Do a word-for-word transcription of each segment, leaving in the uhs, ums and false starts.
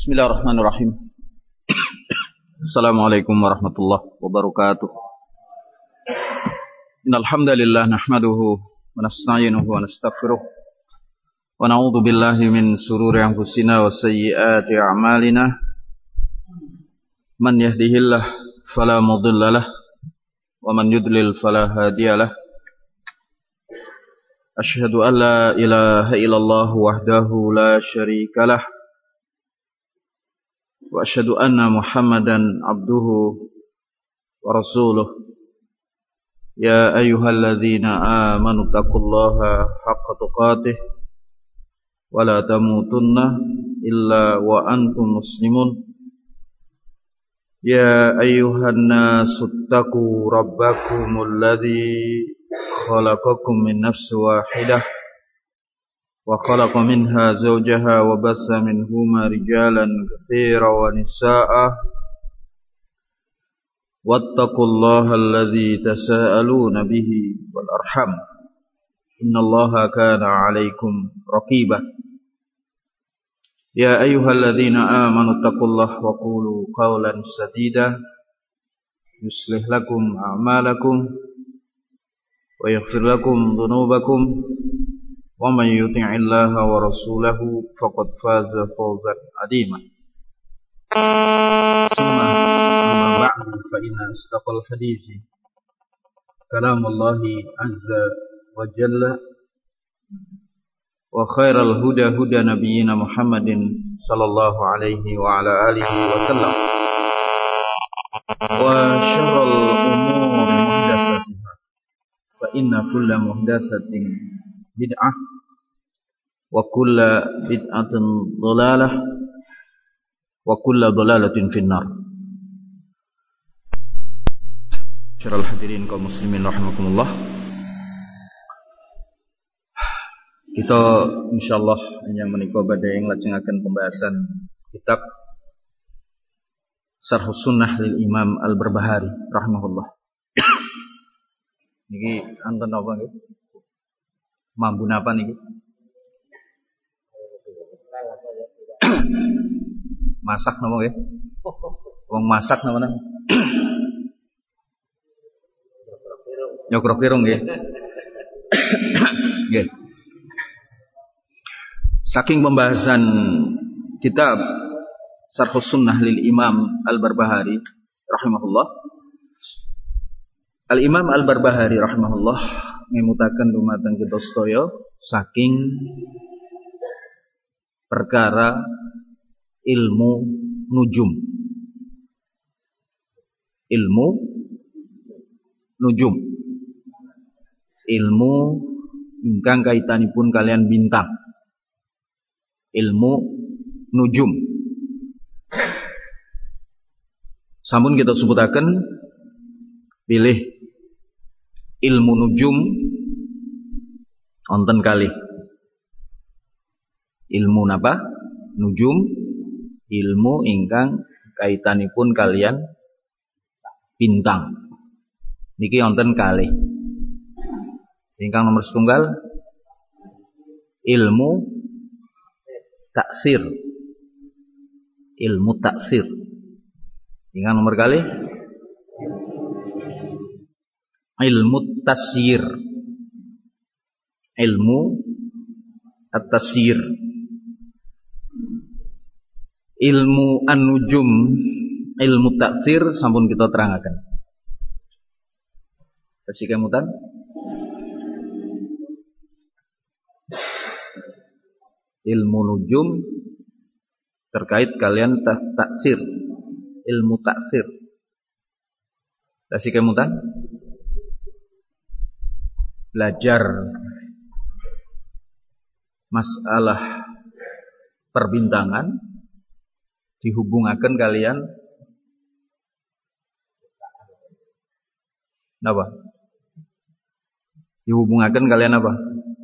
Bismillahirrahmanirrahim. Assalamualaikum warahmatullahi wabarakatuh. Innal hamdalillah nahmaduhu wa nasta'inuhu wa nastaghfiruh wa na'udzu billahi min shururi anfusina wa sayyiati a'malina. Man yahdihillahu fala mudhillalah wa man yudlil fala hadiyalah. Asyhadu an la ilaha illallah wahdahu la syarikalah wa asyhadu anna Muhammadan abduhu wa rasuluh. Ya ayyuhalladzina amanu taqullaha haqqa tuqatih wa la tamutunna illa wa antum muslimun. Ya ayyuhan nasu taqu rabbakumul ladzi khalaqakum min nafsin wahidah wa khalaqa minha zawjaha wa bassa minhuma rijalan katsiran wa nisaa'a wattaqullaha alladzi tasaaluna bihi wal arham innallaha kana 'alaikum raqiba. Ya ayyuhalladzina amanu taqullaha wa qulu qawlan sadida yuslih lakum a'malakum wa yaghfir lakum dhunubakum wa man yuti'illaha wa rasulahu faqad faza fawzan 'azima. Summa amma ba'du fa inna astaqal hadithi kalamullahi azza wa jalla wa khairal huda huda nabiyyina Muhammadin sallallahu alaihi wa ala alihi wa sallam wa syarrul umuri muhdatsatuha fa inna kulla muhdatsatin bid'ah wa kulla bid'atin dhalalah wa kulla dhalalatin finnar. Syarul hadirin kaum muslimin rahimakumullah. Kita insyaallah hanya menika badhe nglajengaken pembahasan kitab Syarhus Sunnah lil Imam Al-Barbahari rahimahullah. Niki anten apa nggih? Mampu napa niki? Masak napa nggih? Wong masak napa napa? Nyokrok pirung nggih. Nggih. Saking pembahasan kitab Syarhus Sunnah lil Imam Al-Barbahari rahimahullah. Al-Imam Al-Barbahari rahimahullah ngemutaken dumateng kita sedaya saking perkara ilmu nujum. Ilmu nujum. Ilmu ingkang kaitanipun kalian bintang. Ilmu nujum. Sampun kita sebutaken pilih ilmu nujum wonten kalih. Ilmu napa? Nujum, ilmu ingkang kaitanipun kalian bintang. Niki wonten kalih. Ingkang nomor setunggal ilmu taksir. Ilmu taksir. Ingkang nomor kalih ilmu tasyir. Ilmu at-tasyir. Ilmu an-nujum, ilmu taksir sampun kita terangaken. Kasih kemutan. Ilmu nujum terkait kalian taksir. Ilmu taksir. Kasih kemutan. Belajar masalah perbintangan dihubungaken kalian apa? Dihubungaken kalian apa?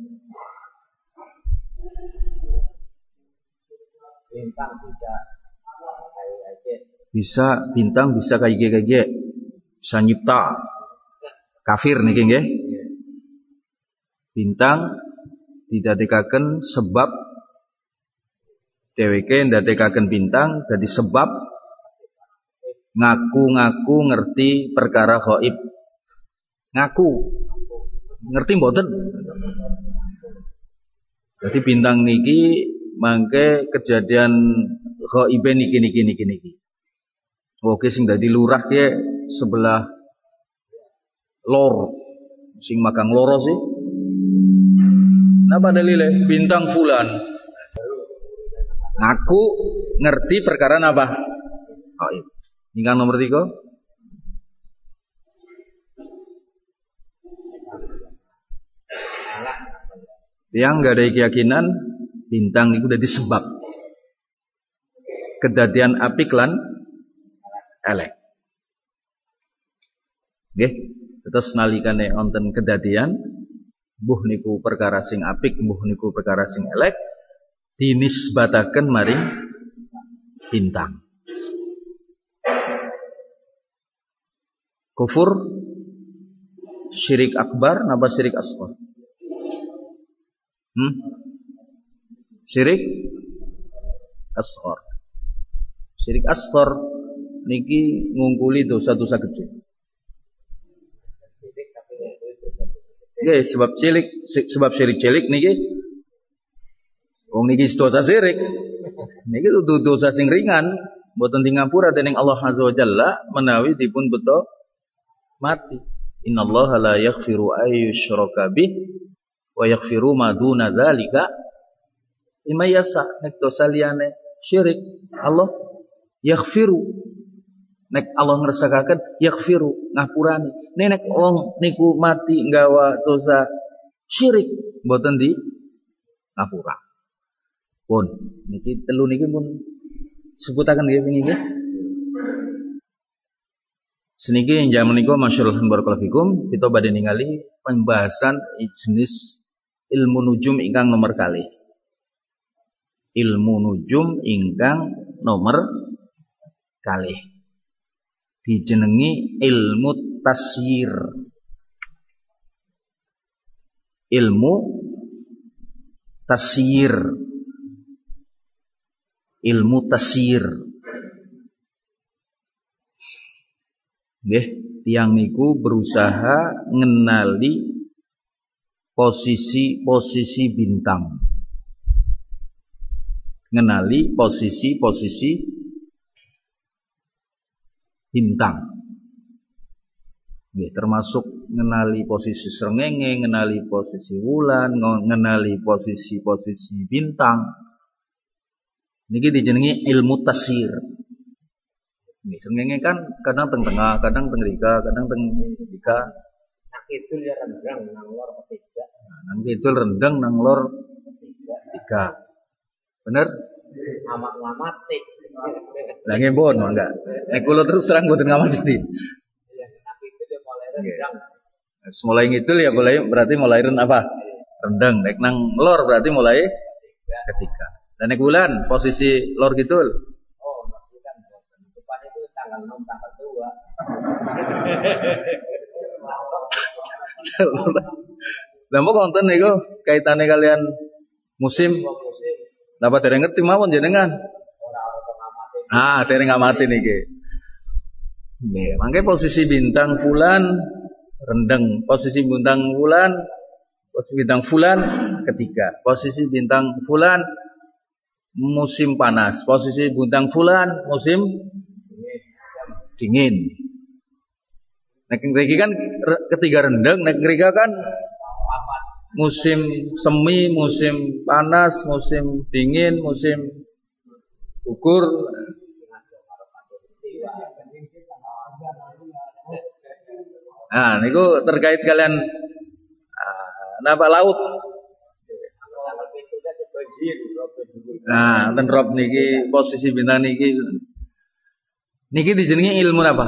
Bintang bisa bisa bintang bisa kayak bisa nyipta kafir niki nggih. Bintang didadekaken sebab Dheweke ndadekaken bintang dadi sebab ngaku-ngaku ngerti perkara gaib. Ngaku ngerti mboten. Jadi bintang niki mangke kejadian gaibe niki niki niki niki. Oke sing dadi lurah ki sebelah lor. Sing magang loro sih. Napa dalile bintang fulan? Ngaku ngerti perkara napa? Gaib. Ingkang nomor tiga. Yang nggak ada keyakinan bintang itu dadi sebab kedadian apik lan elek. Nggih, terus nalikane wonten kedadian mbuh niku perkara sing apik, mbuh niku perkara sing elek dinisbataken maring bintang. Kufur syirik akbar napa syirik asghar? Hmm? Syirik asghar. Syirik asghar niki ngungkuli dosa-dosa gede. Nggih, sebab cilik sebab syirik cilik niki wong niki dosa syirik. Niki dosa sing ringan, mboten di ngapura dening Allah Azza wa Jalla menawi dipun beto mati. Innallaha la yaghfiru ayyushraka bih wa yaghfiru ma duna dzalika liman yasha. Nek dosa liyane syirik Allah yaghfiru, nek Allah ngersakaken yaghfiru ngapurani. Nek wong niku mati nggawa dosa syirik mboten di ngapura. Pun niki telu niki pun sebutaken nggih wingi nggih. Seniki jaman niku masyhur barakallahu fikum kita badhe ningali pembahasan jenis ilmu nujum ingkang nomor kalih. Ilmu nujum ingkang nomor kalih dijenengi ilmu tasyir. Ilmu tasyir. Ilmu tasyir. Nggih, tiyang niku berusaha ngenali posisi-posisi bintang. Ngenali posisi-posisi bintang. Nggih, termasuk ngenali posisi srengenge, ngenali posisi wulan, ngenali posisi-posisi bintang. Niki dijenengi ilmu tasyir. Nggih, srengenge kan kadang teng tengah, kadang teng mrika, kadang teng mrika. Nang kidul ya rendang, nang lor ketiga. Nah, nang kidul rendang, nang lor ketiga. Bener? Amat ngamati. Lah nggih pun enggak. Nek kula terus terang mboten ngamati. Ya, nang kidul ya mulai rendang. Mulai ngidul ya mulai berarti mulai apa? Rendang. Nek nang lor berarti mulai ketiga. Dan nek bulan posisi lor kidul. Oh, nang bulan. Depan itu tanggal enam, tanggal dua. Lah mbok wonten niku kaitane kalian musim. Napa dereng ngerti mawon jenengan? Ah, dereng ngamati niki. Nggih, mangke posisi bintang bulan rendeng, posisi bintang bulan, posisi bintang bulan ketiga, posisi bintang bulan musim panas, posisi bintang bulan musim dingin. Nek ngriki kan ketiga rendeng, nek ngrika kan musim semi, musim panas, musim dingin, musim gugur. Nah, niku terkait kalian uh, napa laut. Nah, ten rob niki posisi bintang niki. Niki dijenengi ilmu apa?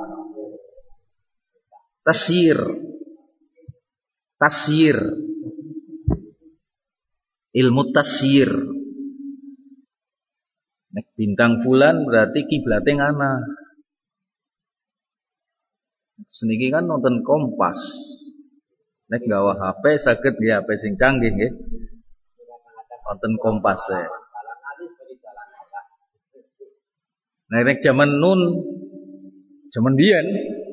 Tasyir. Tasyir. Ilmu tasyir. Nek bintang bulan berarti kiblate ngana. Seniki kan nonton Kompas. Nek gawa H P saged nggih H P sing canggih nggih. Nonton Kompas e. Nah nek zaman nun, zaman biyen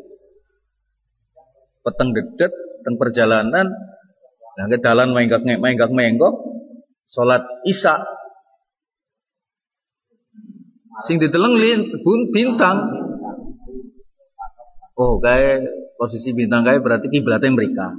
peteng dedet teng perjalanan, nah ke dalan menggak menggak menggok, salat Isya. Sing diteleng lin bun bintang. Oh, kayak posisi bintang kayak berarti kiblatnya mereka.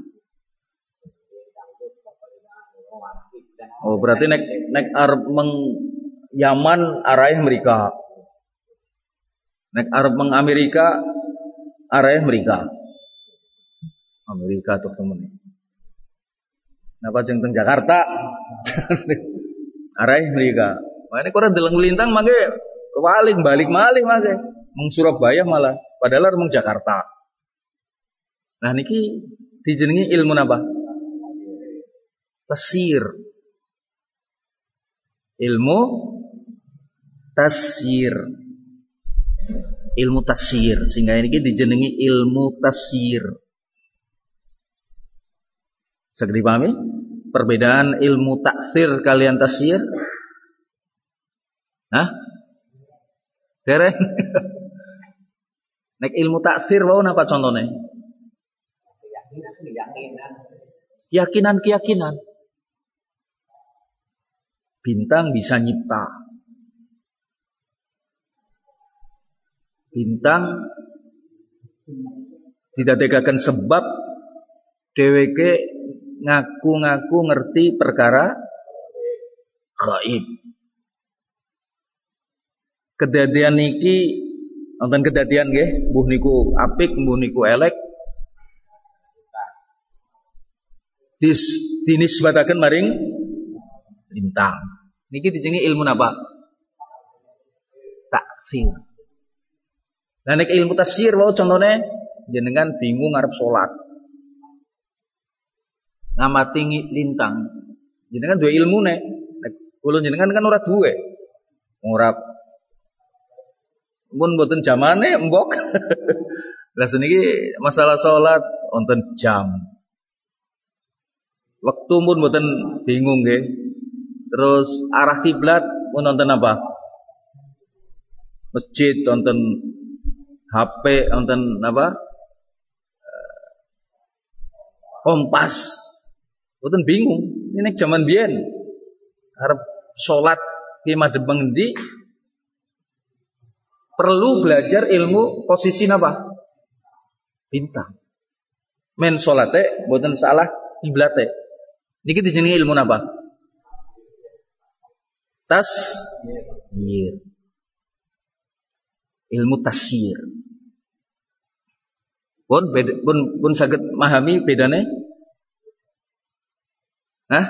Oh, berarti nek nek arep meng Yaman arahnya mereka. Nek arep meng Amerika arahnya mereka. Amerika tuh temen. Napa jeng teng Jakarta? Arahnya mereka. Makanya kok deleng lintang mangke kewalik balik malih mangke. Meng Surabaya malah padahal arep meng Jakarta. Nah niki dijenengi ilmu napa? Tasir. Ilmu tasir. Ilmu tasir sehingga ini dijenengi ilmu tasir. Saged dipahami perbedaan ilmu taksir kalian tasir? Hah? Dereng. Nek ilmu taksir wau napa contohnya? Keyakinan-keyakinan. Bintang bisa nyipta. Bintang didadekaken sebab dheweke ngaku-ngaku ngerti perkara gaib. Kedadian niki wonten kedadian nggih, mbuh niku apik, mbuh niku elek. Dis dinisbataken maring bintang. Niki dijenengi ilmu napa? Taksir. Nah nek ilmu tasir wae contohnya jenengan bingung arep salat. Ngamati lintang. Jenengan duwe ilmune. Nek kula jenengan kan ora duwe. Ora mun mboten jamane mbok. Lah seniki masalah salat wonten jam. Waktu pun mboten bingung nggih. Terus arah kiblat pun wonten apa? Masjid wonten H P wonten apa? Kompas. Mboten bingung. Ini nek jaman biyen arep salat ki madhep ngendi? Perlu belajar ilmu posisi napa? Bintang. Men salate mboten salah kiblate. Niki dijenengi ilmu napa? Tasyir. Ilmu tasyir. Pun pun pun saged memahami bedane? Hah?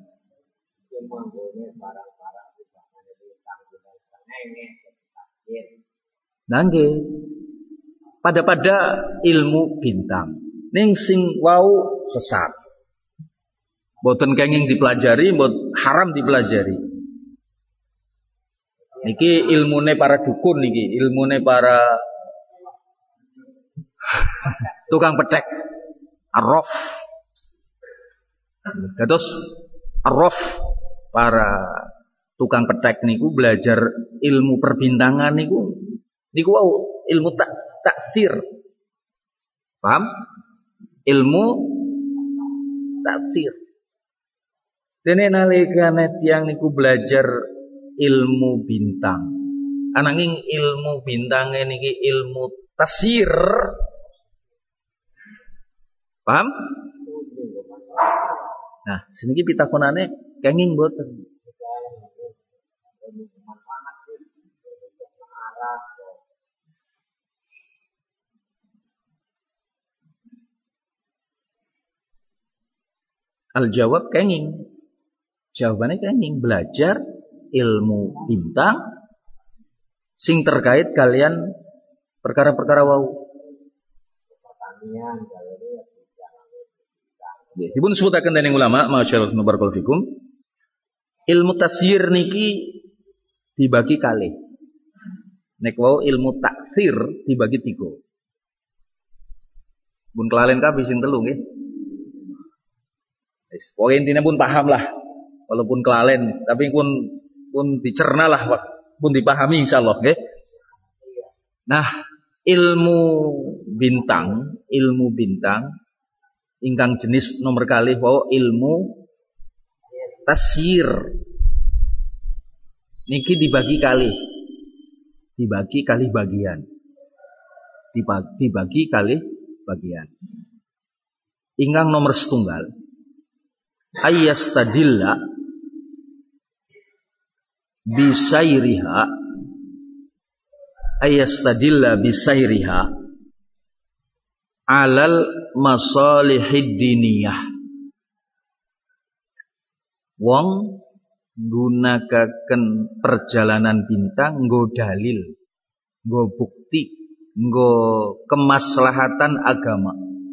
Nangge. Pada-pada ilmu bintang. Ning sing wau sesat. Mboten kenging dipelajari, mbot haram dipelajari. Niki ilmune para dukun niki, ilmune para tukang petek. Arraf. Dados arraf para tukang petek niku belajar ilmu perbintangan niku niku wau ilmu tak taksir. Paham? Ilmu taksir. Dene nalikane tiyang niku belajar ilmu bintang. Ananging ilmu bintange niki ilmu tasir. Paham? Nah, seniki pitakonane kenging mboten. Al jawab kenging. Jawabannya kenging belajar ilmu bintang sing terkait kalian perkara-perkara wau. Pertanian ya, dipun sebutaken dening ulama, masyaallah barakallahu fikum. Ilmu tasyir niki dibagi kalih. Nek wau ilmu taksir dibagi tiga. Pun kelalen kabeh sing telu nggih. Wis, pokoke intine pun paham lah. Walaupun kelalen, tapi pun pun dicerna lah, pun dipahami insyaallah nggih. Nah, ilmu bintang, ilmu bintang ingkang jenis nomor kalih wau ilmu tasyir. Niki dibagi kali. Dibagi kali bagian. Dibagi, dibagi kali bagian. Ingkang nomor setunggal ayyastadilla bisairiha ayyastadilla bisairiha alal masalihid diniyah. Wong gunakaken perjalanan bintang nggo dalil, nggo bukti, nggo kemaslahatan agama.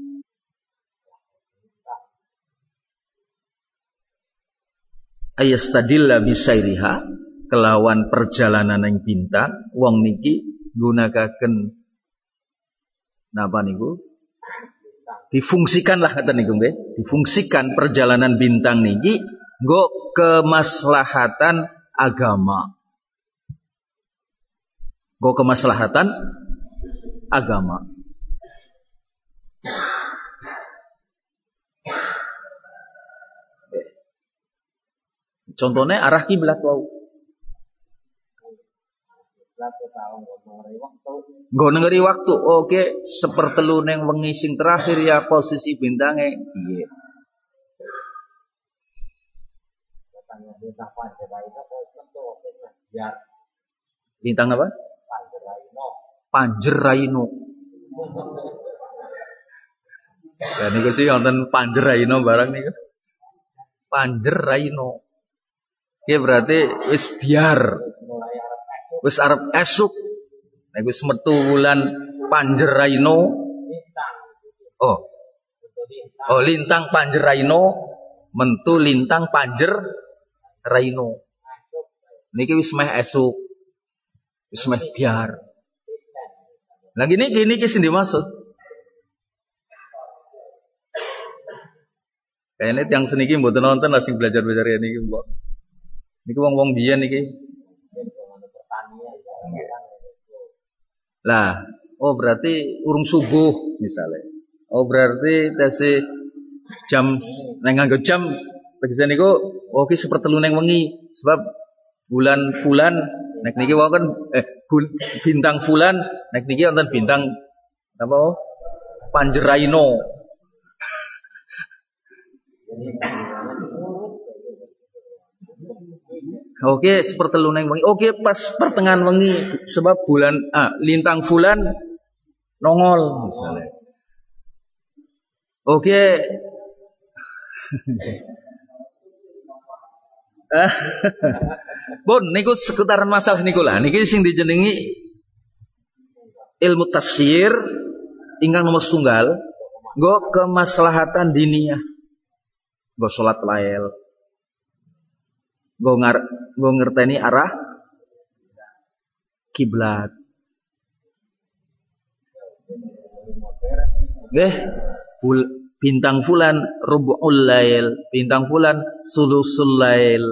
Ayastadilla bisairiha kelawan perjalanan yang bintang wong niki gunakaken napa niku difungsikan lah kata niku nggih, difungsikan perjalanan bintang niki nggo kemaslahatan agama. Nggo kemaslahatan agama. Contohnya arah kiblat wau. Nggo nengeri waktu. Oke, sepertelu neng wengi sing terakhir ya posisi bintangnya piye. Bintang apa? Panjeraino. Ya niku sih wonten Panjeraino barang niku. Panjeraino. Oke, berarti wis biar. Wis arep esuk. Nek wis metu wulan Panjeraino. Oh. Oh, lintang Panjeraino mentu lintang Panjeraino. Niki wis meh esuk. Wis meh biar. Lah gini gini ki sing dimaksud. Kayaknya yang seniki mboten nonton lah sing belajar-belajar ya niki, Mbok. Niki wong-wong biyen niki. Lah, oh berarti urung subuh misalnya. Oh berarti tesi jam neng nganggo jam tegese niku oh ki sepertelu neng wengi sebab bulan fulan nek niki wau kan eh bintang fulan nek niki wonten bintang apa oh Panjeraino. Oke, sepertelu neng wengi. Oke, pas pertengahan wengi sebab bulan ah lintang fulan nongol misalnya. Oke. Bon, niku sekutaran masalah niku lah. Niki sing dijenengi ilmu tasyir ingkang nomor setunggal nggo kemaslahatan diniyah. Nggo salat lael. Nggo ngar nggo ngerteni arah kiblat. Nggih, bintang fulan rubu'ul lail, bintang fulan sulusul lail.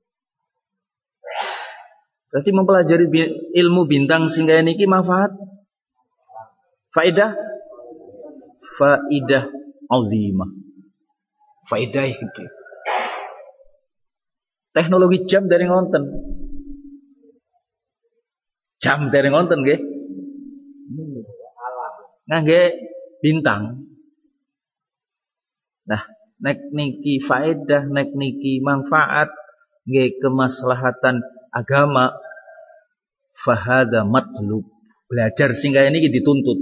Berarti mempelajari ilmu bintang sing kaya niki manfaat. Faedah faidah azimah. Faedah iki. Teknologi jam dari ngonten. Jam dari ngonten nggih. Ngangge bintang. Nah, nek niki faedah, nek niki manfaat, nggih kemaslahatan agama, fahada matlub. Belajar sing kaya niki dituntut.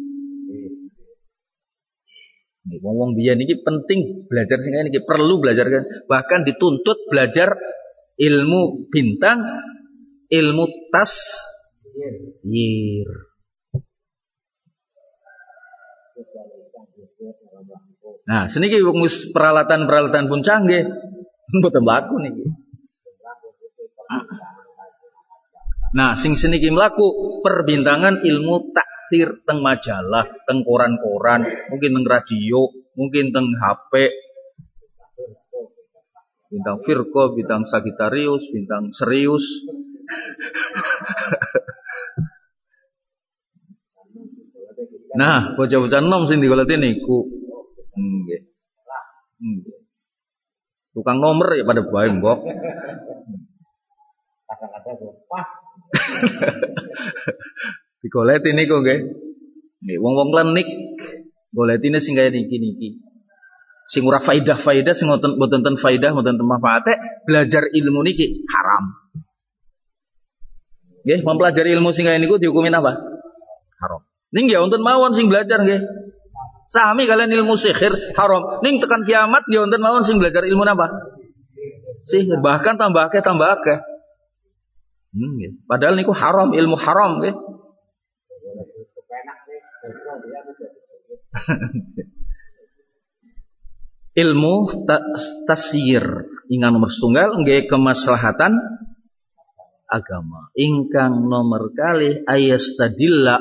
Nih wong-wong biyen niki penting belajar sing kaya niki, perlu belajar bahkan dituntut belajar ilmu bintang, ilmu tasyir. Nah, seniki wis peralatan-peralatan pun canggih. Mboten mlaku niki. Nah, sing seniki mlaku perbintangan ilmu taksir teng majalah, teng koran-koran, mungkin teng radio, mungkin teng H P. Bintang Virgo, bintang Sagittarius, bintang serius. Nah, bocah-bocah enom sing digoleti niku. Nggih. Nggih. Tukang nomor ya pada bae, Mbok. Kadang-kadang pas. Digoleti niku nggih. Nggih, wong-wong klenik goletine sing kaya niki-niki. Sing ora faidah-faidah sing mboten mboten faidah, mboten manfaate, belajar ilmu niki haram. Nggih, mempelajari ilmu sing kaya niku dihukumin apa? Haram. Ning nggih wonten mawon sing belajar nggih. Sami kalian ilmu sihir haram. Ning tekan kiamat nggih wonten mawon sing belajar ilmu napa? Sihir, bahkan tambah akeh tambah akeh. Hmm, nggih. Padahal niku haram, ilmu haram nggih. Ilmu tasyir ingkang nomor setunggal nggih kemaslahatan agama. Ingkang nomor kalih ayastadilla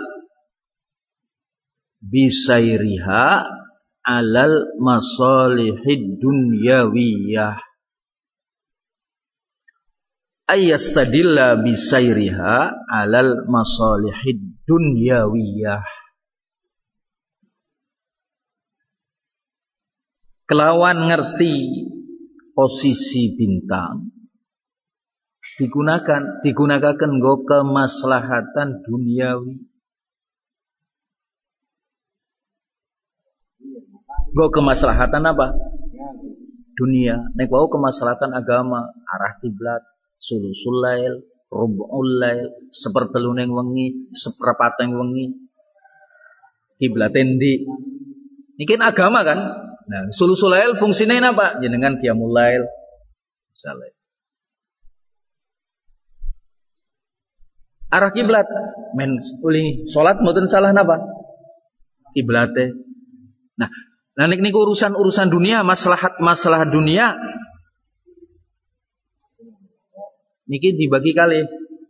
bisairiha alal masalihid dunyawiyah. Ayastadilla bisairiha alal masalihid dunyawiyah. Kelawan ngerti posisi bintang digunakan digunakan nggo kemaslahatan duniawi. Nggo kemaslahatan apa? Dunia. Nek wau kemaslahatan agama, arah kiblat, sulusul lail, rubul lail, seperteluning wengi, seperepateng wengi. Kiblate ndi? Niki agama kan? Nah, sulusul lail fungsinya apa? Jenengan qiyamul lail. Misalnya. Arah kiblat, men uli salat mboten salah napa? Kiblate. Nah, nah niki urusan-urusan dunia, maslahat-maslahat dunia. Niki dibagi kali.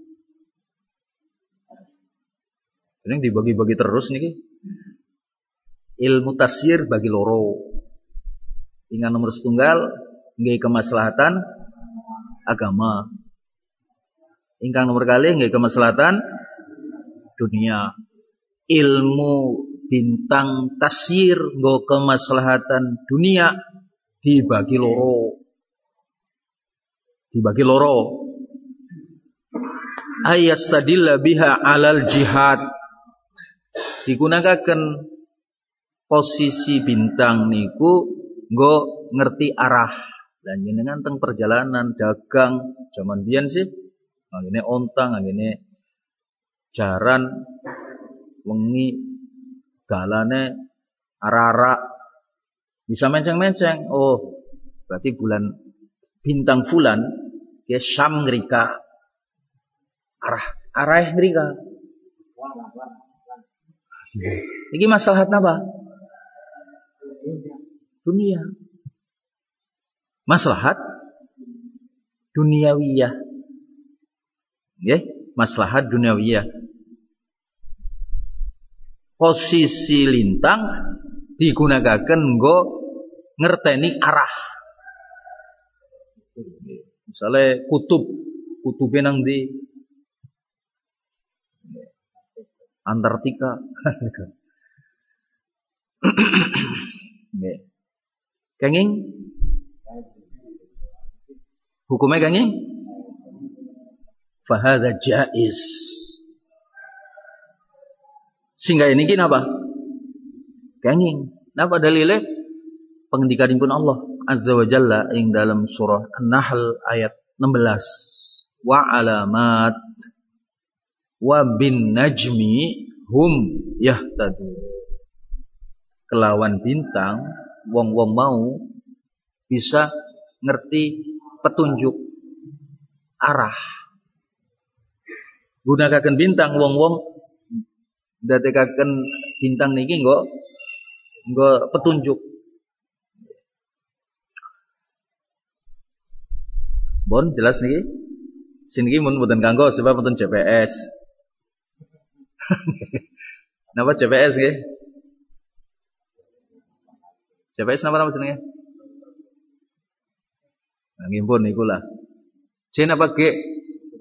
Ini dibagi-bagi terus niki. Ilmu tasyir bagi loro. Ingkang nomor setunggal nggih kemaslahatan agama. Ingkang nomor kalih nggih kemaslahatan dunia. Ilmu bintang tasyir nggo kemaslahatan dunia dibagi loro. Dibagi loro. Ayastadilla biha alal jihad. Digunakan posisi bintang niku nggo ngerti arah. Dan jenengan teng perjalanan dagang zaman biyen sih ngene ontang ngene jaran wengi dalane arah-arah bisa menceng-menceng. Oh, berarti bulan bintang fulan ke Syam ngrika. Arah arah ngrika. Iki maslahat napa? Dunia. Maslahat duniawiyah. Nggih, maslahat duniawiyah. Posisi lintang digunakan nggo ngerteni arah. Misalnya kutub, kutubnya nang di Antartika. Nggih. Kenging hukumnya kenging fahadha jaiz. Sehingga ini kenapa? Kenging. Napa dalile? Pengendikanipun Allah Azza wa Jalla ing dalam surah An-Nahl ayat enam belas. Wa alamat wa bin najmi hum yahtadun. Kelawan bintang wong-wong mau bisa ngerti petunjuk arah. Gunakan bintang wong-wong dadekaken bintang niki nggo nggo petunjuk. Bon jelas niki. Siniki mun mboten kanggo sebab mboten G P S. Napa G P S nggih? G P S napa nama jenenge? Nggih pun niku lah. J napa G?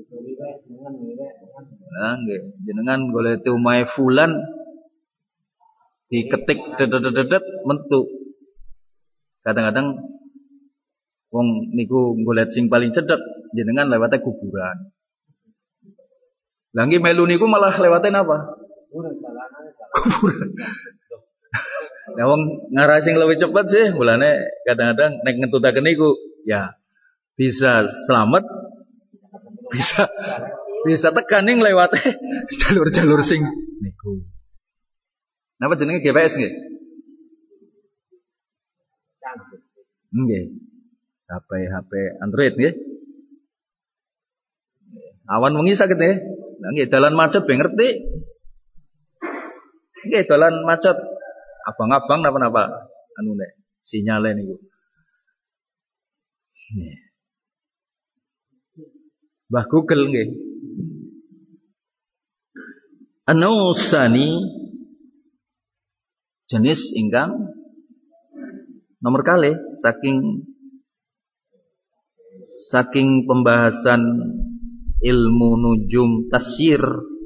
Nah, nggih. Jenengan golek omahe fulan diketik dedet-dedet mentu. Kadang-kadang wong niku golek sing paling cedhek jenengan lewate kuburan. Lah nggih melu niku malah lewatin apa? Kuburan. Nah wong ngarah sing luwih cepet sih mulane kadang-kadang nek ngentutaken niku ya bisa selamat bisa bisa tekan ning lewate jalur-jalur sing niku. Napa jenenge G P S nggih? Nggih. H P H P Android nggih. Awan wengi saged nggih. Lah nggih dalan macet ben ngerti. Nggih dalan macet abang-abang napa-napa anune sinyale niku. Nggih. Mbah Google nggih. Anausani jenis ingkang nomor kalih saking saking pembahasan ilmu nujum tasyir,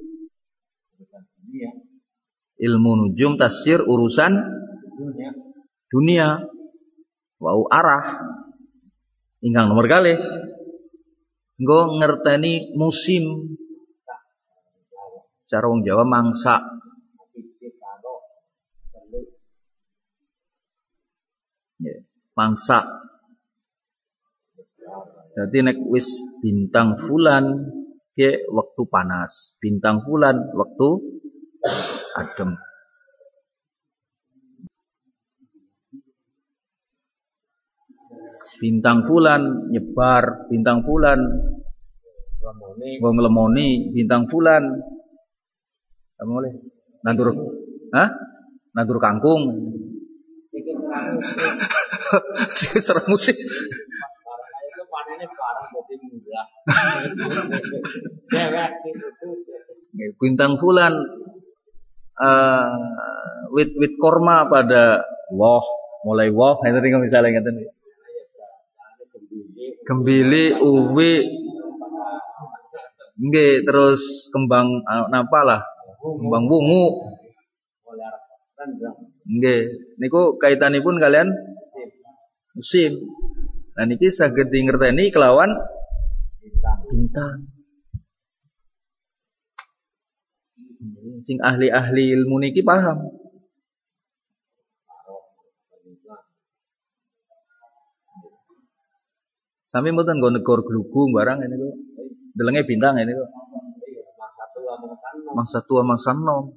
ilmu nujum tasyir urusan dunia wau arah ingkang nomor kalih engko ngerteni musim cara wong Jawa mangsa mangsa. Jadi nek wis bintang fulan ke waktu panas, bintang fulan waktu adem. Bintang fulan nyebar, bintang fulan wong lemoni, bintang fulan apa boleh? Nandur, hah? Nandur kangkung. Sing serem musik. Barang itu panennya barang jadi murah. Bintang fulan uh, wit wit korma pada woh, mulai woh itu tinggal misalnya ngeten. Gembili, uwi, nggih terus kembang uh, napa lah, kembang wungu. Nggih, niku kaitanipun kalian musim. Nah niki saged ngerteni kelawan bintang. Sing ahli-ahli ilmu niki paham. Sami mboten nggo negor glugung barang ini kok. Delenge bintang ini kok. Mangsa tua mangsa nom.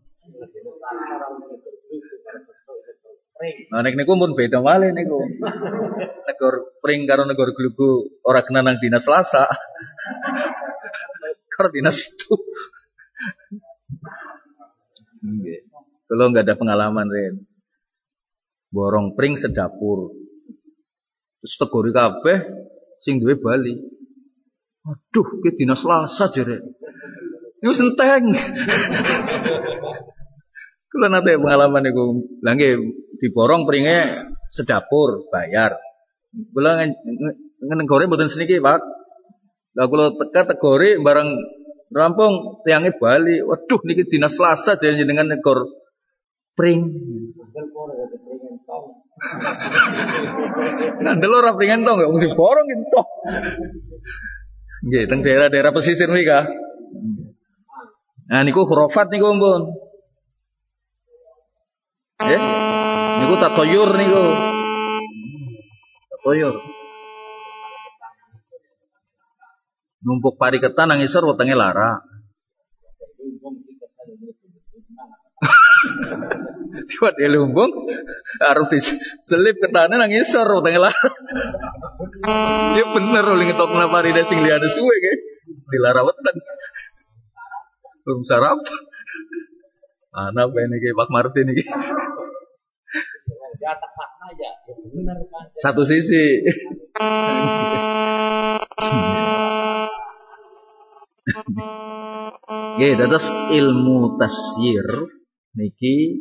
Nah nek niku pun beda malih niku. Negor pring karo negor glugu ora kena nang dina Selasa. Karo dina Sabtu. Nggih. Kalau enggak ada pengalaman Ren. Borong pring sedapur. Terus tegori kabeh sing duwe Bali. Aduh, ki dina Selasa jere. Iku senteng. Kula nate pengalaman niku. Lah nggih diborong pringe sedapur bayar. Kula ngenegore mboten seniki, Pak. Lah kula teka tegori bareng rampung tiange Bali. Waduh niki dina Selasa jenengan negor pring. Ngandel ora pring entong ya wong diborong entok. Nggih, teng daerah-daerah pesisir mriki ka. Nah niku khurafat niku ampun. Eh, niku tatoyur niku. Tatoyur. Numpuk pariketan nang isor wetenge lara. Tiba dia lumbung harus diselip ketane nang isor wetenge lara. Ya bener oleh ngetokna parida sing liyane suwe ke. Dilara wetan. Belum sarapan. Ana apa ini Pak Martin iki? Satu sisi. Nggih, dados ilmu tasyir niki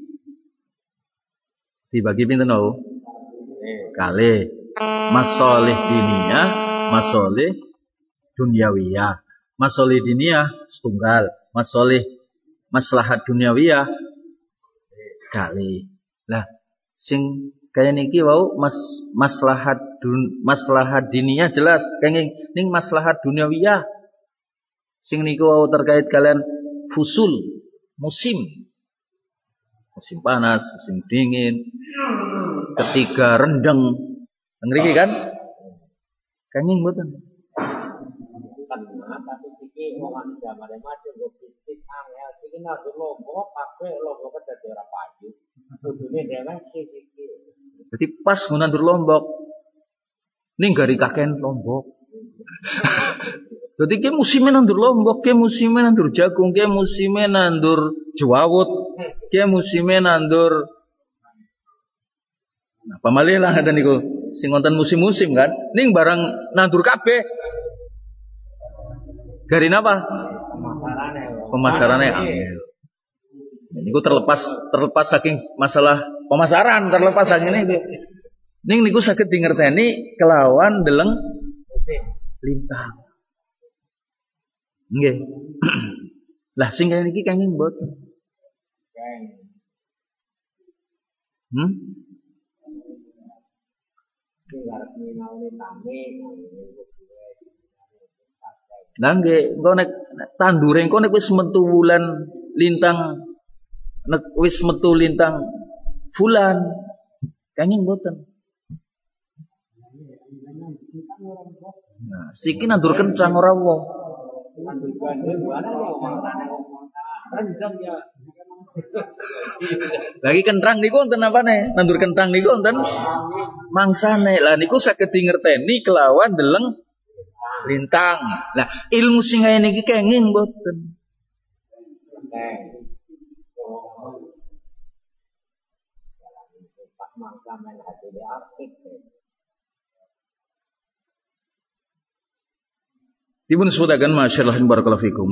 dibagi pinten niku? Kalih. Masalih diniyah, masalih dunyawiyah. Masalih diniyah setunggal, masalih maslahat dunyawiyah kali. Lah, sing kaya niki wau mas maslahat dun, maslahat diniyah jelas, kenging ning maslahat duniawiyah. Sing niku wau terkait kalian fusul, musim. Musim panas, musim dingin, ketika rendeng. Ngerti kan? Kenging mboten. Karena tapi iki wong anu jamane maju go bisnis angel iki nang lombok kabeh lombok dadi ora payu. Kudune dhewe iki. Jadi pas nandur lombok. Ning gari kaken lombok. Jadi ke musimnya nandur lombok, ke musimnya nandur jagung, ke musimnya nandur jawawut, ke musimnya nandur. Nah, pamalih lah ada niku sing wonten musim-musim kan. Ning barang nandur kabeh. Gari napa? Pemasarane. Pemasarannya angel. Niku terlepas terlepas saking masalah pemasaran, terlepas saking ini. Ning niku saged dingerteni kelawan deleng Musim. lintang. Nggih. Lah sing kaya niki kenging mboten. Keng. Hmm? Sing arep nyinaoni tani. Lah nggih, engko nek tandure engko nek wis metu wulan lintang nek wis metu lintang bulan kenging mboten. Nah, siki nandur kencang ora wong. Lagi kentrang niku wonten apane? Nandur kentang niku wonten mangsane. Lah niku saged dingerteni kelawan deleng lintang. Lah ilmu sing kaya niki kenging mboten. Dipun sebutaken masyaallah barakallahu fikum.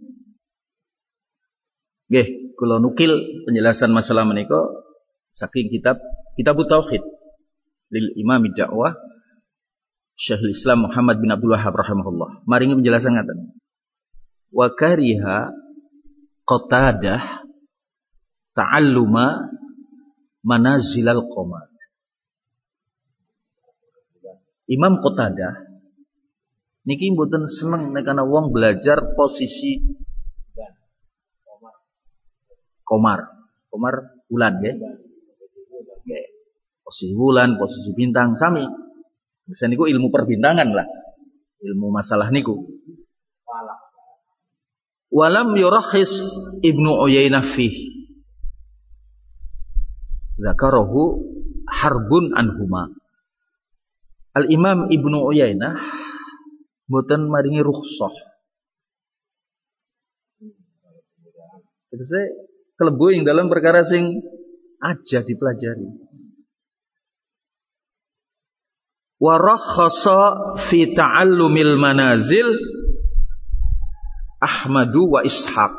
Nggih, kula nukil penjelasan masalah menika saking kitab Kitabut Tauhid lil Imam Dakwah Syekhul Islam Muhammad bin Abdul Wahhab rahimahullah. Maringi penjelasan ngaten. Wa kariha Qatadah ta'alluma manazilal qamar. Imam Qatadah niki mboten seneng nek ana wong belajar posisi Komar. Komar bulan nggih. Nggih. Posisi bulan, posisi bintang sami. Bisa niku ilmu perbintangan lah. Ilmu masalah niku. Walam yurakhis Ibnu Uyainah fih. Zakarahu harbun anhuma. Al-Imam Ibnu Uyainah mboten maringi rukhsah. Tegese kelebu ing dalam perkara sing aja dipelajari. Wa rakhasa fi ta'allumil manazil Ahmadu wa Ishaq.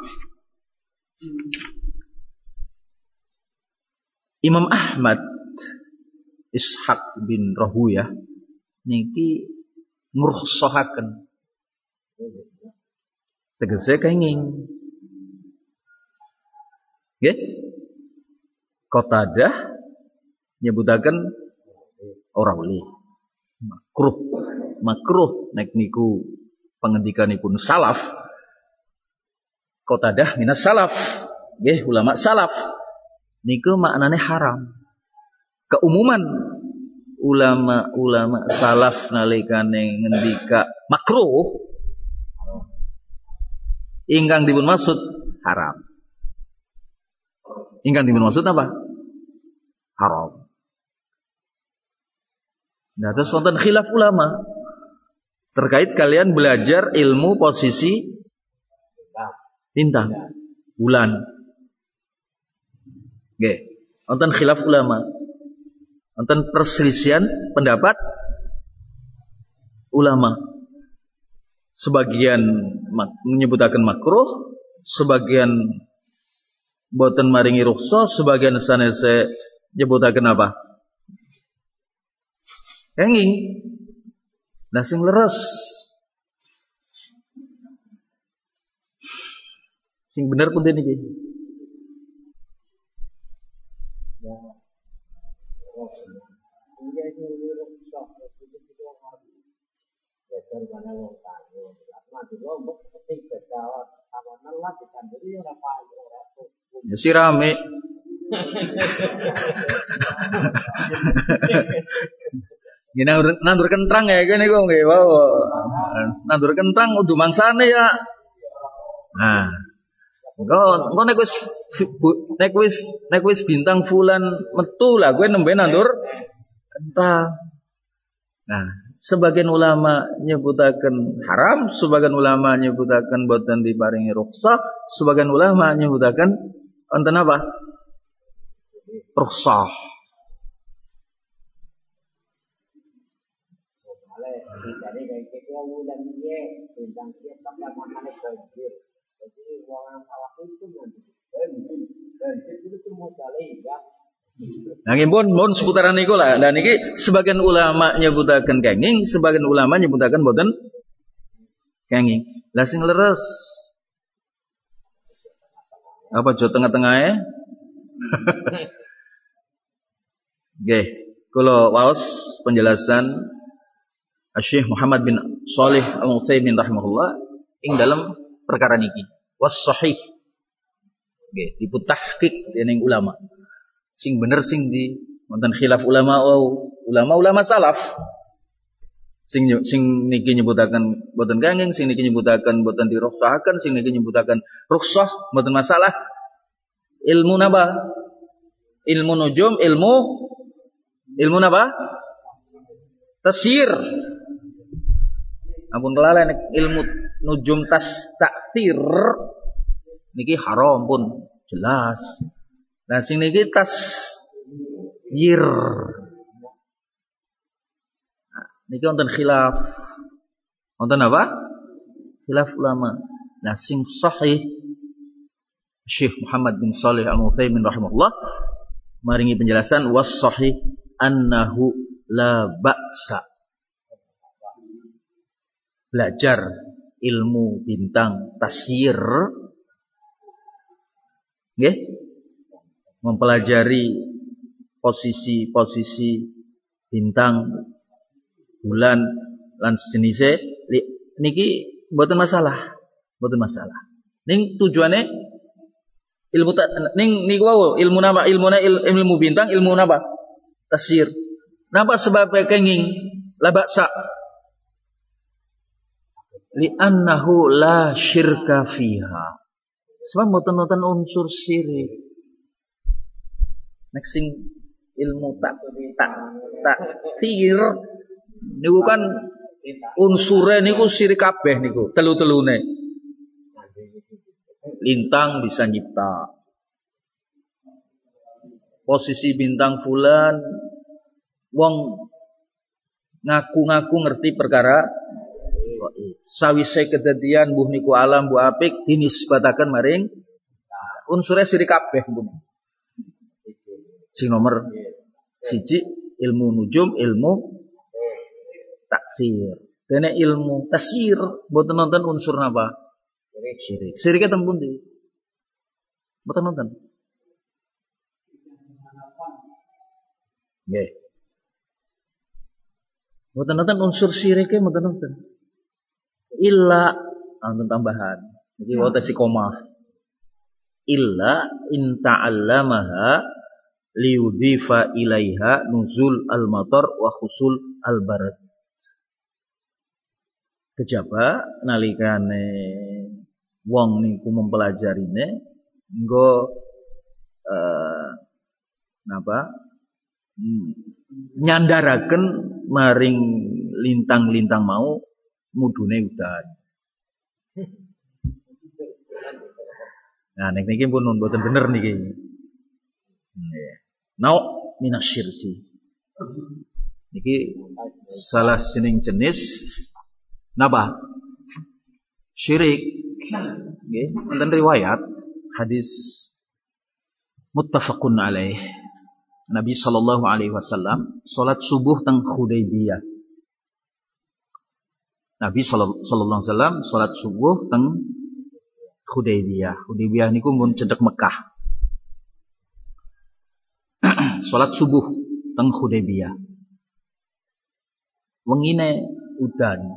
Imam Ahmad Ishaq bin Rahuyah niki ngrukhsahaken. Tegese kenging. Nggih. Qatadah nyebutaken ora boleh. Makruh. Makruh nek niku pangendikanipun salaf. Qatadah minas salaf. Nggih, ulama salaf. Niku maknane haram. Keumuman ulama-ulama salaf nalikane ngendika makruh ingkang dipun maksud haram. Ingkang dipun maksud apa? Haram. Nah, terus wonten khilaf ulama terkait kalian belajar ilmu posisi bintang, bulan. Nggih, wonten khilaf ulama. Wonten perselisihan pendapat ulama. Sebagian menyebutaken makruh, sebagian boten maringi rukhsah, sebagian sanese nyebutaken apa? Kenging. Nah sing leres sing bener pun niki. Iya itu rusak, itu itu harus belajar mana wong tahu. Nanti lombok seperti berjawab sama nelat ikan jadi ora payu ora tuh. Ya si rame. Gini nandur kentrang ya gini kok nggih wae. Nandur kentrang kudu mangsane ya. Nah. Engko engko nek wis nek wis nek wis bintang fulan metu lah kowe nembe nandur kentrang. Nah, sebagian ulama nyebutaken haram, sebagian ulama nyebutaken boten diparingi rukhsah, sebagian ulama nyebutaken wonten apa? Rukhsah. Jadi kayak gitu bulan ini bintang dia tambah namanya banjir. Jadi orang salah itu nanti banjir banjir itu tuh modal ya. Nah, pun pun seputaran niku lah. Dan niki sebagian ulama nyebutaken kenging, sebagian ulama nyebutaken boten kenging. Lah sing leres apa jo tengah-tengahe? Nggih, kula waos penjelasan Syekh Muhammad bin Shalih Al-Utsaimin rahimahullah ing dalam perkara niki. Was sahih. Nggih, diputahqiq dening ulama. Sing bener sing di wonten khilaf ulama oh, ulama-ulama salaf. Sing sing niki nyebutaken boten kenging, sing niki nyebutaken boten dirukhsahaken, sing niki nyebutaken rukhsah boten masalah. Ilmu napa? Ilmu nujum, ilmu ilmu napa? Tasir. Ampun kelalen ilmu nujum tas taktir niki haram pun jelas. Nah sing niki tas yir. Nah, niki wonten khilaf. Wonten apa? Khilaf ulama. Nah sing sahih Syekh Muhammad bin Shalih Al-Utsaimin rahimahullah maringi penjelasan was sahih annahu la ba'sa. Belajar ilmu bintang tasyir nggih mempelajari posisi-posisi bintang bulan lan sejenise niki mboten masalah mboten masalah ning tujuane ilmu ning niku wau ilmu napa ilmuna il, ilmu bintang ilmu napa tasyir napa sebabnya kenging la baksa li annahu la syirka fiha sebab mboten-mboten unsur syirik. Nek sing ilmu tak tak taktir niku kan unsure niku syirik kabeh niku telu-telune. Lintang bisa nyipta. Posisi bintang fulan wong ngaku-ngaku ngerti perkara sawise kedadian mbuh niku alam mbuh apik dinisbataken maring unsure syirik kabeh niku. Sing nomor siji ilmu nujum, ilmu taksir. Dene ilmu tasyir mboten nonton unsur napa? Syirik. Syirike teng pundi? Mboten nonton. Nggih. Mboten nonton unsur syirike mboten nonton. Illa nonton tambahan. Iki wae istiqomah. Illa in ta'allamaha liudhifa ilaiha nuzul al-matar wa khusul al-barad. Kejaba nalikane wong niku mempelajarine nggo eh napa nyandaraken maring lintang-lintang mau mudune udan. Nah nek niki pun mboten bener niki. Nggih. Nau minasyirki. Niki salah sining jenis napa? Syirik. Nggih, wonten riwayat hadis muttafaqun alaih. Nabi sallallahu alaihi wasallam salat subuh teng Hudaybiyah. Nabi sallallahu alaihi wasallam salat subuh teng Hudaybiyah. Hudaybiyah niku mun cedhek Mekah. Salat subuh teng Hudaybiyah. Wengine udan.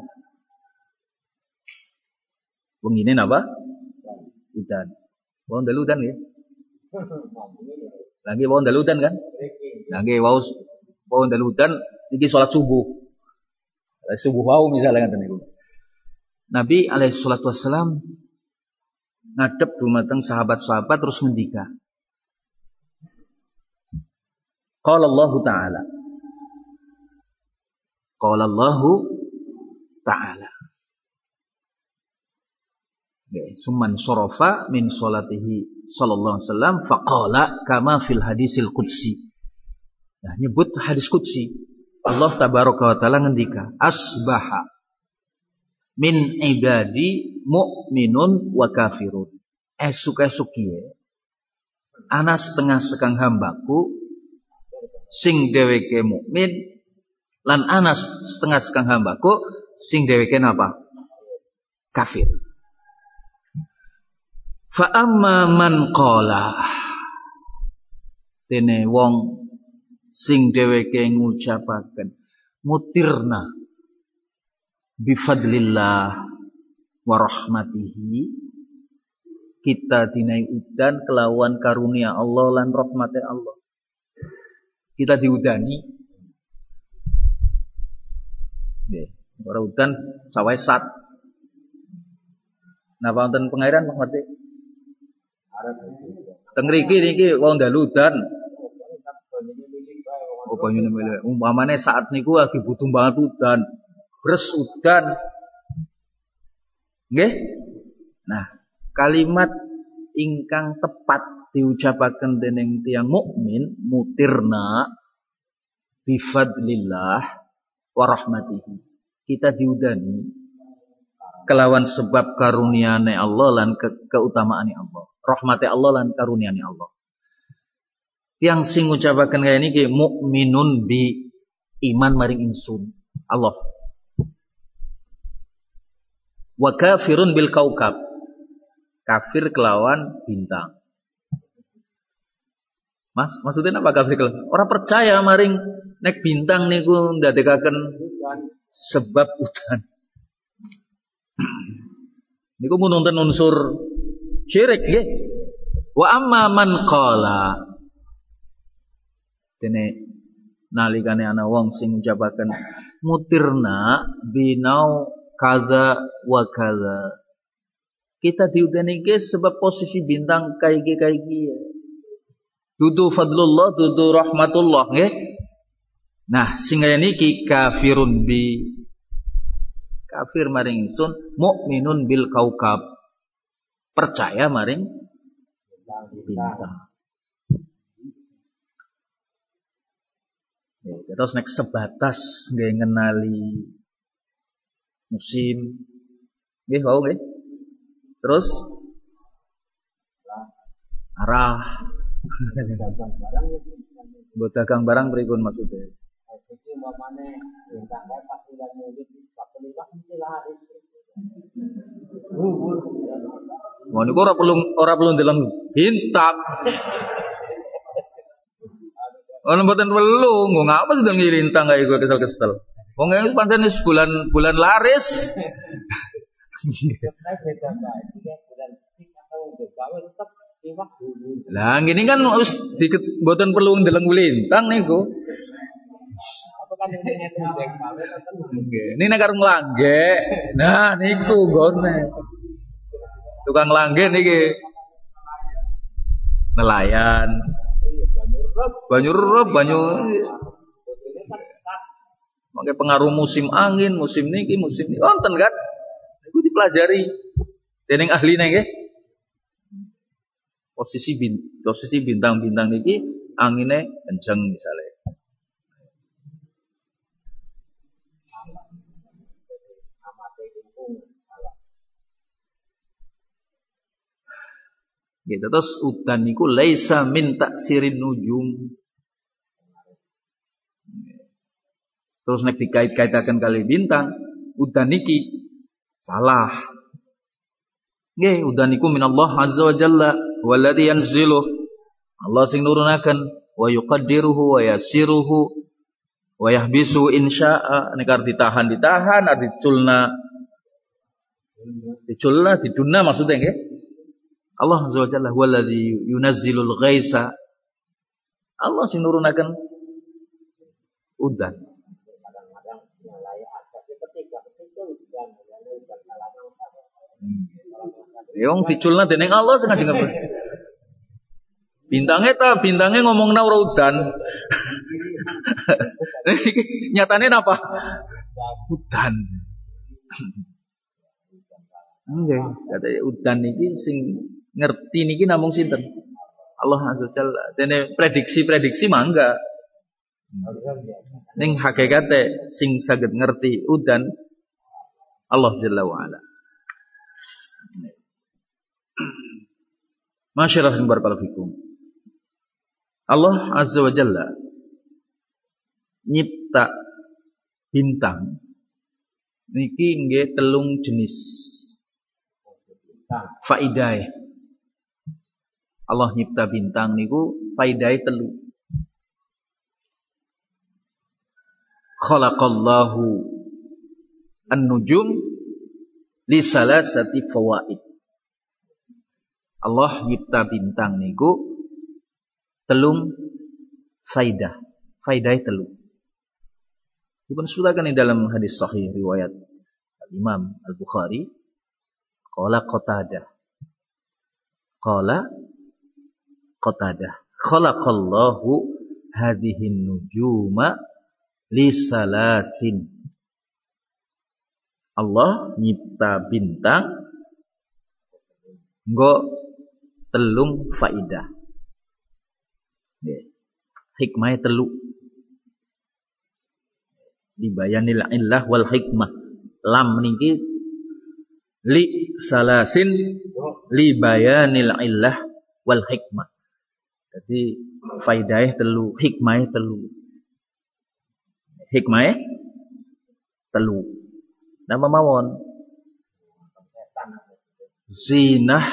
Wengine napa? Udan. Wong dalu udan nggih. Lagi wong dalu udan kan? Lagi wau wong dalu udan iki salat subuh. Salat subuh wau misalnya ngoten niku. Nabi alaihi salatu wassalam ngadep dumateng sahabat-sahabat terus ngendika. Qala Allah Ta'ala. Qala Allah Ta'ala. Summan sorofa min sholatihi sallallahu alaihi wasallam faqala kama fil hadisil qudsi. Nah, nyebut hadis qudsi. Allah tabaraka wa taala ngendika, asbaha min ibadi mu'minun wa kafirun. Esuk-esuk kiye ana setengah sekang hambaku sing dheweke mukmin lan ana setengah sekang hambaku sing dheweke napa? Kafir. Fa amma man qala dene wong sing dheweke ngucapaken mutirna bifadlillah wa rahmatihi, kita dinai udan kelawan karunia Allah lan rahmate Allah. Kita diudani nggih ora udan sawae sat. Napa wonten pengairan Pak Mati? Teng mriki niki wong dalu udan. Oh banyune milih. Umpamane saat niku lagi butuh banget udan. Bres udan. Nggih? Nah, kalimat ingkang tepat diucapaken dening tiyang mukmin mutirna bifadlillah wa rahmatihi. Kita diudani kelawan sebab karuniane Allah lan ke keutamaane Allah. Rahmate Allah lan karuniane Allah. Tiang sing ngucapaken kaya niki mukminun bi iman maring ingsun Allah. Wa kafirun bil kaukab. Kafir kelawan bintang. Mas, maksudnya apa kafir kelawan? Orang percaya maring nek bintang niku ndadekaken sebab udan. Niku mun wonten unsur syirik nggih. Wa amma man qala dene nalikane ana wong sing ngucapaken mutirna binau kaza wa kaza. Kita diudani ke sebab posisi bintang kaiki kaiki. Dudu fadlullah, dudu rahmatullah nggih. Nah, sing kaya niki kafirun bi kafir maring ingsun, mukminun bil kaukab. Percaya maring bintang. Terus nek sebatas nggih ngenali musim. Nggih wau nggih. Terus arah buat dagang barang pripun maksudnya? Jadi umpamane bintang kae pas udah nyujud satu liwat mesti laris. Wah niku ora perlu ora perlu ndeleng bintang. Ono mboten perlu, nggo ngapa sih ndeleng lintang kae gue kesel-kesel. Wong wis pancen wis bulan bulan laris. Lah ngene kan wis mboten perlu ndeleng lintang niku. Ini nek karo nglangge. Nah niku gone. Tukang langge niki. Nelayan. Banyu rep, banyu. Mangke pengaruh musim angin, musim niki, musim niki wonten kan? Niku dipelajari dening ahline nggih. Posisi bin, posisi bintang-bintang niki angine kenceng misalnya. Gitu. Terus udan niku laisa min taksirin nujum. Terus nek dikait-kaitaken kali bintang, udan niki salah. Nggih, udan niku minallah azza wa jalla walladzi yanzilu. Allah sing nurunaken wa yuqaddiruhu wa yassiruhu wa yahbisu insya'a. Nek arep ditahan ditahan, arep diculna diculna diduna maksudnya nggih. Allah azza wa jalla huwallazi yunazzilul ghaisa. Allah sing nurunaken udan. Kadang-kadang nyalai ada ketika ketika udan udan kalangan. Yang diculna dening Allah sing ngajeng apa? Bintangnya ta, bintangnya ngomong ora udan. Nyatane napa? Udan. Nggih, kata udan iki sing ngerti niki namung sinten? Allah azza jalla. Dene prediksi-prediksi mangga. Ning hakikate sing saged ngerti udan Allah jalla wa ala. Masyaallah barakallahu fikum. Allah azza wa jalla nyipta bintang niki nggih telung jenis faidah. Allah nyipta bintang niku faidahe telu. Khalaqallahu an-nujum li salasati fawaid. Allah nyipta bintang niku telung faidah. Faidahe telu. Dipun sebutaken ing dalam hadis sahih riwayat Imam Al-Bukhari, qala Qatadah. Qala Qatadah, khalaqallahu hadhihi nujuma li salasin. Allah nyipta bintang nggo telung faidah. Hikmahnya telu. Dibayanil illah wal hikmah. Lam niki li salasin li bayanil illah wal hikmah. Jadi faidah telu, hikmah telu. Hikmah telu. Nama mawon zinah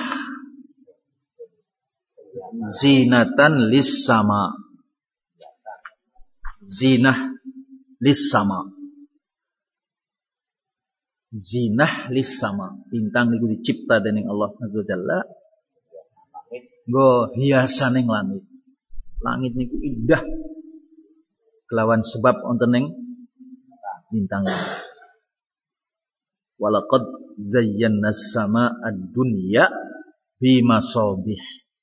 zinatan lis sama. Zinah lis sama. Zinah lis sama. Bintang niku dicipta dening Allah azza wajalla. Nggo hiasaning langit. Langit niku indah. Kelawan sebab wonten ning bintang. Walaqad zayyana as-samaa'a ad-dunya bimasabih.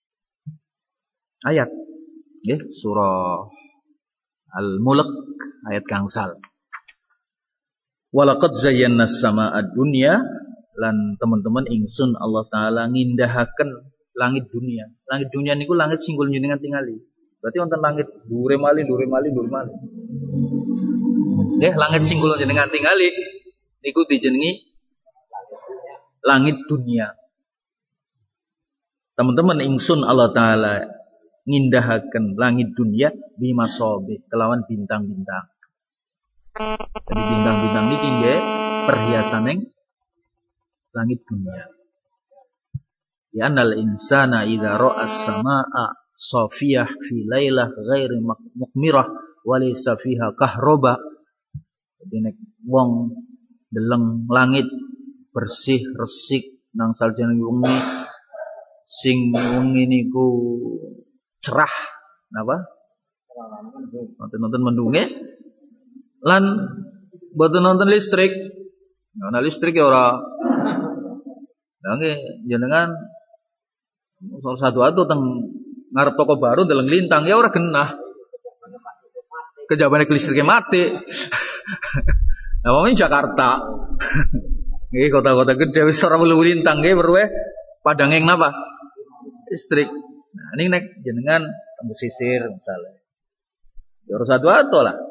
Ayat nggih surah Al-Mulk ayat gangsal. Walaqad zayyana as-samaa'a ad-dunya, lan teman-teman ingsun Allah taala ngindahaken langit dunia. Langit dunia niku langit sing kula njenengan tingali. Berarti wonten langit dhuwure malih, dhuwure malih, dhuwure malih. Nggih, langit sing kula njenengan tingali niku dijenengi langit dunia. Teman-teman ingsun Allah taala ngindahaken langit dunia bimasabih kelawan bintang-bintang. Jadi bintang-bintang niki nggih perhiasaning langit dunia. Ya annal insana idza ra'a as-samaa'a safiyah fi lailah ghairi mukmirah wa laysa fiha kahroba. Jadi nek wong deleng langit bersih resik nang saljane wengi sing wengi niku cerah napa? Nonton-nonton mendunge lan boten nonton listrik. Ana listrik ya ora. Lah nggih jenengan salah satu atuh teng ngarep toko baru deleng lintang ya ora genah. Kejabane listriknya mati. Nah, wong Jakarta. Nggih kota-kota gede wis ora perlu lintang nggih perlu padangeng napa? Listrik. Nah, ini nek jenengan tembus sisir misalnya. Ya ora satu atuh lah.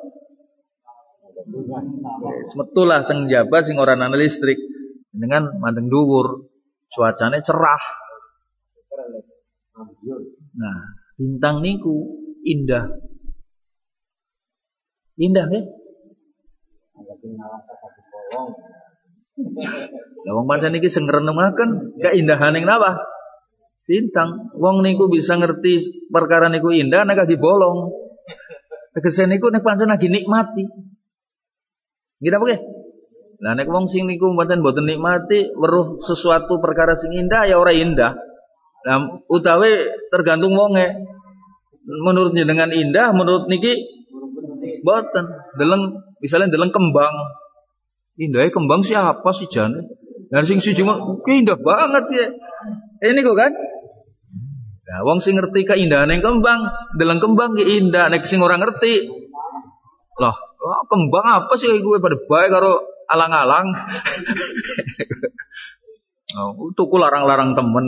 Wis metu lah teng Jawa sing ora ana listrik. Jenengan mandeng dhuwur. Cuacanya cerah. Nah, bintang niku indah. Indah nggih. Lah wong pancen iki sing ngrenungaken keindahan ning napa? Bintang. Wong niku bisa ngerti perkara niku indah nek lagi bolong. Tegese niku nek pancen lagi nikmati. Nggih apa nggih? Lah nek wong sing niku pancen mboten nikmati weruh sesuatu perkara sing indah ya ora indah. Lah utawi tergantung wonge. Menurut jenengan indah, menurut niki mboten. Deleng misalnya deleng kembang. Indahnya kembang siapa sih jane? Lah sing siji mah indah banget ya. Ini kok kan? Nah, wong sing ngerti keindahan yang kembang, deleng kembang ki indah, nek sing ora ngerti. Loh, oh, kembang apa sih kowe pada bae karo alang-alang. Oh, tuku larang-larang temen.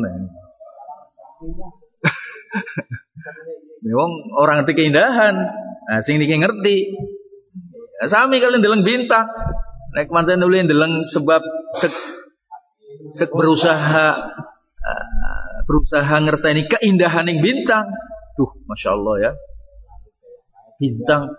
Wong orang ngerti keindahan. Nah, sing niki ngerti. Nah, sami kalian deleng bintang. Nek pancen nuli deleng sebab sek, sek berusaha uh, berusaha ngerteni keindahan yang bintang. Duh, Masya Allah ya. Bintang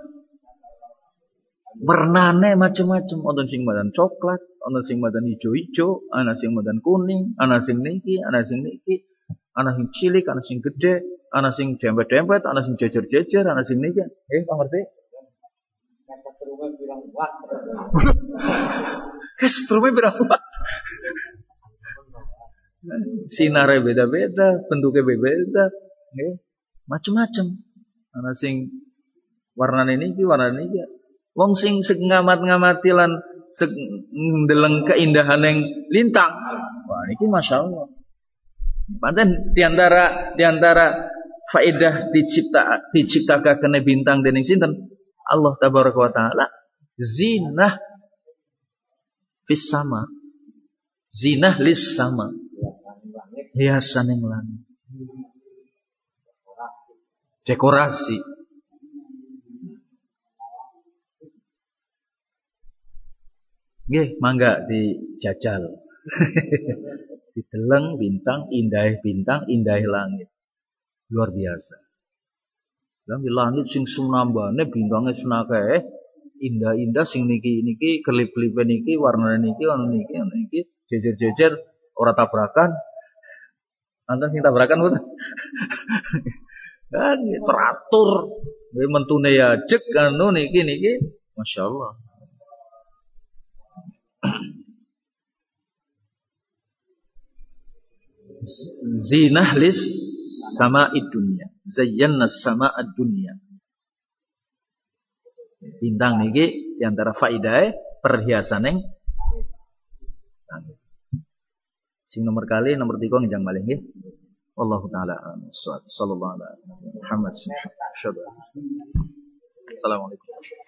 warnane macam-macam. Ana sing madan coklat, ana sing madan ijo-ijo, ana sing madan kuning, ana sing niki, ana sing niki, ana sing cilik, ana sing gede, ana sing dempet-dempet, ana sing jejer-jejer, ana sing niki. Eh, Pak ngerti? Kes perumnya berapa? Sinare beda-beda, bentuknya beda-beda, nggih. Macam-macam. Ana sing warnane niki, warnane niki. Wong sing sing ngamat-ngamati lan sing ndeleng keindahan yang lintang. Wah, niki masyaallah. Pancen diantara diantara faedah dicipta diciptakan bintang dening sinten? Allah tabaraka wa taala zinah fis sama. Zinah lis sama. Hiasan yang langit. Dekorasi. Nggih, mangga dijajal. Dideleng bintang, indah bintang, indah langit. Luar biasa. Lah langit sing sunambane bintangnya senakeh, indah-indah sing niki niki kelip-kelipe niki warnane niki ana niki ana niki jejer-jejer ora tabrakan. Anten sing tabrakan mboten. Kan teratur. Nggih mentune ya jek anu niki niki masyaallah. Zinah lis sama'id dunya. Zayyana sama'ad dunya. Bintang niki di antara faidahe perhiasan yang langit. Sing nomor kali nomor tiga njang malih nggih. Wallahu taala sallallahu alaihi Muhammad. Assalamualaikum.